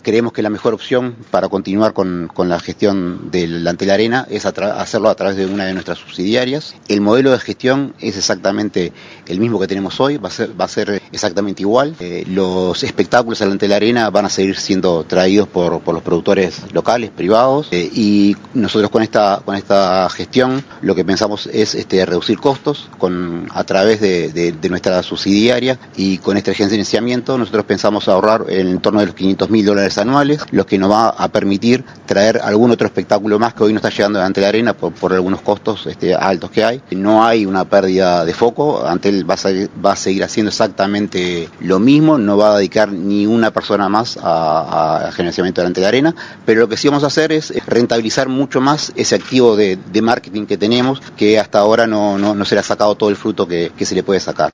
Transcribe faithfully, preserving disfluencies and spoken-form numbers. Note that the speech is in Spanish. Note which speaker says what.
Speaker 1: creemos que la mejor opción para continuar con, con la gestión del Antel Arena es a hacerlo a través de una de nuestras subsidiarias. El modelo de gestión es exactamente el mismo que tenemos hoy, va a ser, va a ser exactamente igual. Eh, los espectáculos al Antel Arena van a seguir siendo traídos por, por los productores locales, privados, eh, y nosotros con esta, con esta gestión lo que pensamos es este, reducir costos con, a través de, de, de nuestra subsidiaria, y con este financiamiento nosotros pensamos ahorrar en torno de los quinientos mil dólares anuales, lo que nos va a permitir traer algún otro espectáculo más que hoy no está llegando ante la arena por, por algunos costos este, altos que hay. No hay una pérdida de foco, Antel va a, seguir, va a seguir haciendo exactamente lo mismo, no va a dedicar ni una persona más a, a financiamiento de la arena, pero lo que sí vamos a hacer es rentabilizar mucho más ese activo de, de marketing que tenemos, que hasta ahora no, no, no se le ha sacado todo el fruto que, que se le puede sacar.